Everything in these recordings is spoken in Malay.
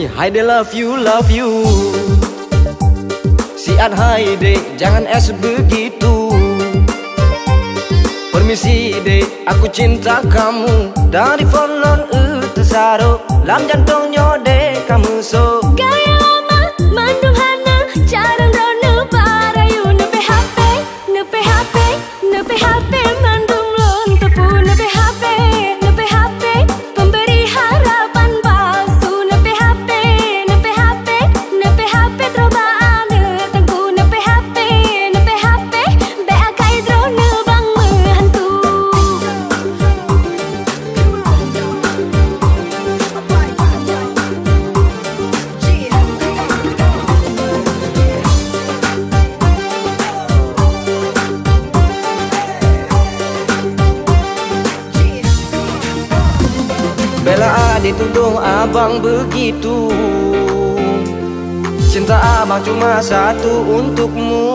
me, hai de love you. Siat hai dek, jangan es begitu. Permisi dek, aku cinta kamu. Dari folon tersaro, lam jantungnya dek kamu so. Gaya lama, mandum hana, jarang rona parayu. Nepe HP, nepe HP, nepe HP, mandum lon tepu. Nepe HP, nepe HP, pemberi harapan palsu. Nepe HP, nepe HP, nepe HP, terobaan tengku. Nepe HP, be akai drone bang menghantu. Bela adik tuduh abang begitu. Cinta abang cuma satu untukmu.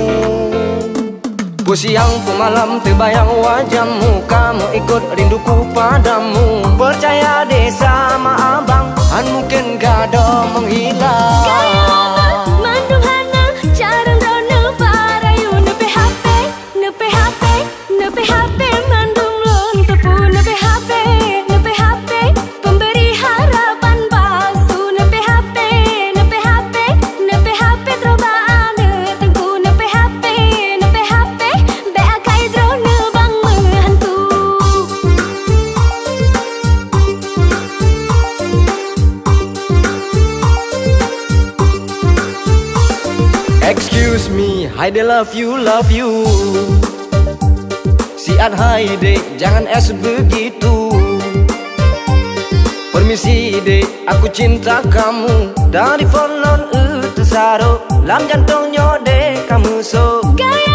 Pun siang pun malam terbayang wajahmu. Kamu ikut rinduku padamu. Percaya deh sama abang, han mungkin gak ada menghilang. Gaya lama, mandum hana, jarang rona parayu. Nepe HP, nepe HP, nepe HP, mandum lon tepu. Nepe HP, pemberi harapan palsu. Nepe HP, nepe HP, terobaan tengku. Nepe HP, be akai drone bang menghantu. Excuse me, hai de love you. Siat hai dek, jangan es begitu. Permisi dek, aku cinta kamu. Dari folon tersaro, lam jantungnya dek kamu so. Gaya